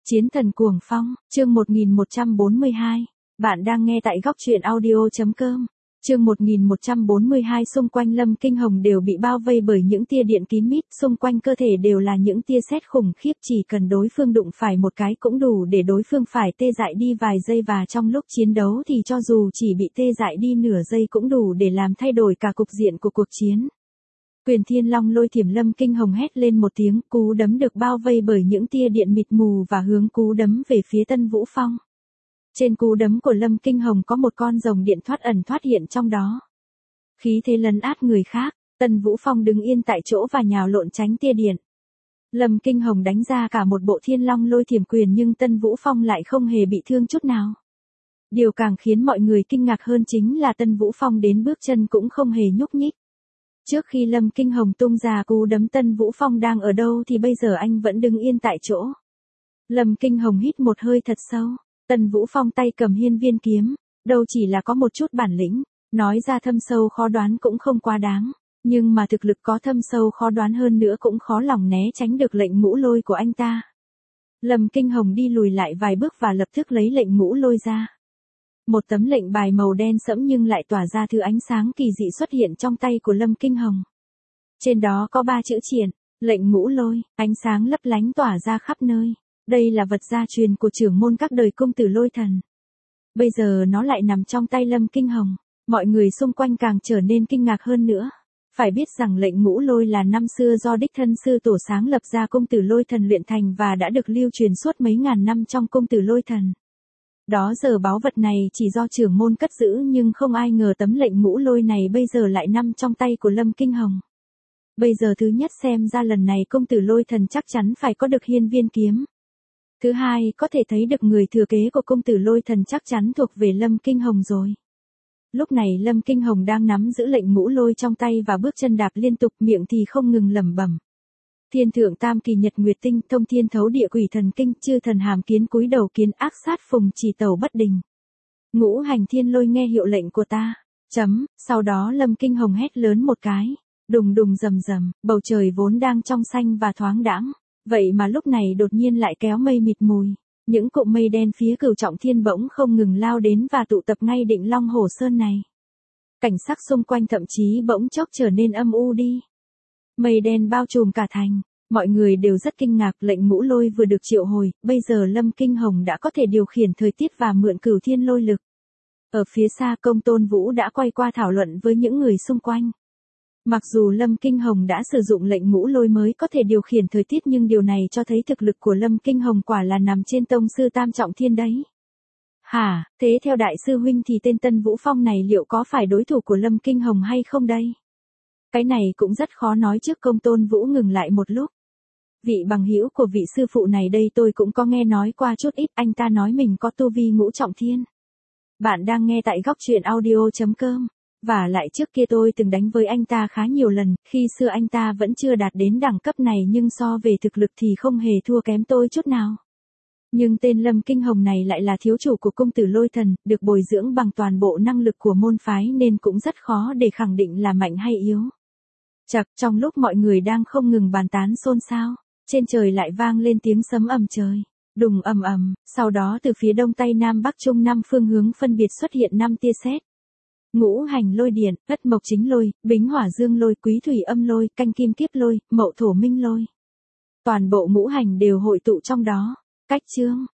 Chiến thần cuồng phong, chương 1142. Bạn đang nghe tại góc truyện audio.com. Chương 1142. Xung quanh Lâm Kinh Hồng đều bị bao vây bởi những tia điện kín mít, xung quanh cơ thể đều là những tia sét khủng khiếp, chỉ cần đối phương đụng phải một cái cũng đủ để đối phương phải tê dại đi vài giây, và trong lúc chiến đấu thì cho dù chỉ bị tê dại đi nửa giây cũng đủ để làm thay đổi cả cục diện của cuộc chiến. Quyền Thiên Long Lôi Thiểm, Lâm Kinh Hồng hét lên một tiếng, cú đấm được bao vây bởi những tia điện mịt mù và hướng cú đấm về phía Tân Vũ Phong. Trên cú đấm của Lâm Kinh Hồng có một con rồng điện thoát ẩn thoát hiện trong đó. Khí thế lấn át người khác, Tân Vũ Phong đứng yên tại chỗ và nhào lộn tránh tia điện. Lâm Kinh Hồng đánh ra cả một bộ Thiên Long Lôi Thiểm quyền nhưng Tân Vũ Phong lại không hề bị thương chút nào. Điều càng khiến mọi người kinh ngạc hơn chính là Tân Vũ Phong đến bước chân cũng không hề nhúc nhích. Trước khi Lâm Kinh Hồng tung ra cú đấm, Tân Vũ Phong đang ở đâu thì bây giờ anh vẫn đứng yên tại chỗ. Lâm Kinh Hồng hít một hơi thật sâu. Tân Vũ Phong tay cầm hiên viên kiếm, đâu chỉ là có một chút bản lĩnh, nói ra thâm sâu khó đoán cũng không quá đáng, nhưng mà thực lực có thâm sâu khó đoán hơn nữa cũng khó lòng né tránh được lệnh ngũ lôi của anh ta. Lâm Kinh Hồng đi lùi lại vài bước và lập tức lấy lệnh ngũ lôi ra. Một tấm lệnh bài màu đen sẫm nhưng lại tỏa ra thứ ánh sáng kỳ dị xuất hiện trong tay của Lâm Kinh Hồng. Trên đó có 3 chữ triển, lệnh ngũ lôi, ánh sáng lấp lánh tỏa ra khắp nơi. Đây là vật gia truyền của trưởng môn các đời công tử lôi thần. Bây giờ nó lại nằm trong tay Lâm Kinh Hồng. Mọi người xung quanh càng trở nên kinh ngạc hơn nữa. Phải biết rằng lệnh ngũ lôi là năm xưa do đích thân sư tổ sáng lập ra công tử lôi thần luyện thành và đã được lưu truyền suốt mấy ngàn năm trong công tử lôi thần. Đó giờ báu vật này chỉ do trưởng môn cất giữ nhưng không ai ngờ tấm lệnh ngũ lôi này bây giờ lại nằm trong tay của Lâm Kinh Hồng. Bây giờ thứ nhất xem ra lần này công tử lôi thần chắc chắn phải có được hiên viên kiếm. Thứ hai có thể thấy được người thừa kế của công tử lôi thần chắc chắn thuộc về Lâm Kinh Hồng rồi. Lúc này Lâm Kinh Hồng đang nắm giữ lệnh ngũ lôi trong tay và bước chân đạp liên tục, miệng thì không ngừng lẩm bẩm. Thiên thượng tam kỳ nhật nguyệt tinh, thông thiên thấu địa quỷ thần kinh, chư thần hàm kiến cúi đầu kiến, ác sát phùng chỉ tẩu bất đình. Ngũ hành thiên lôi nghe hiệu lệnh của ta. Sau đó Lâm Kinh Hồng hét lớn một cái. Đùng đùng rầm rầm, bầu trời vốn đang trong xanh và thoáng đãng. Vậy mà lúc này đột nhiên lại kéo mây mịt mùi. Những cụm mây đen phía Cửu Trọng Thiên bỗng không ngừng lao đến và tụ tập ngay Định Long Hồ Sơn này. Cảnh sắc xung quanh thậm chí bỗng chốc trở nên âm u đi. Mây đen bao trùm cả thành, mọi người đều rất kinh ngạc, lệnh ngũ lôi vừa được triệu hồi, bây giờ Lâm Kinh Hồng đã có thể điều khiển thời tiết và mượn cửu thiên lôi lực. Ở phía xa Công Tôn Vũ đã quay qua thảo luận với những người xung quanh. Mặc dù Lâm Kinh Hồng đã sử dụng lệnh ngũ lôi mới có thể điều khiển thời tiết nhưng điều này cho thấy thực lực của Lâm Kinh Hồng quả là nằm trên tông sư tam trọng thiên đấy. Hả, thế theo đại sư huynh thì tên Tân Vũ Phong này liệu có phải đối thủ của Lâm Kinh Hồng hay không đây? Cái này cũng rất khó nói. Trước Công Tôn Vũ ngừng lại một lúc. Vị bằng hữu của vị sư phụ này đây tôi cũng có nghe nói qua chút ít, anh ta nói mình có tu vi ngũ trọng thiên. Bạn đang nghe tại góc truyện audio.com. Và lại trước kia tôi từng đánh với anh ta khá nhiều lần, khi xưa anh ta vẫn chưa đạt đến đẳng cấp này nhưng so về thực lực thì không hề thua kém tôi chút nào. Nhưng tên Lâm Kinh Hồng này lại là thiếu chủ của công tử lôi thần, được bồi dưỡng bằng toàn bộ năng lực của môn phái nên cũng rất khó để khẳng định là mạnh hay yếu. Chậc, trong lúc mọi người đang không ngừng bàn tán xôn xao, trên trời lại vang lên tiếng sấm ầm trời. Đùng ầm ầm, sau đó từ phía đông tây nam bắc trung năm phương hướng phân biệt xuất hiện 5 tia sét. Ngũ hành lôi điện, Ất Mộc Chính Lôi, Bính Hỏa Dương Lôi, Quý Thủy Âm Lôi, Canh Kim Kiếp Lôi, Mậu Thổ Minh Lôi. Toàn bộ ngũ hành đều hội tụ trong đó. Cách chương,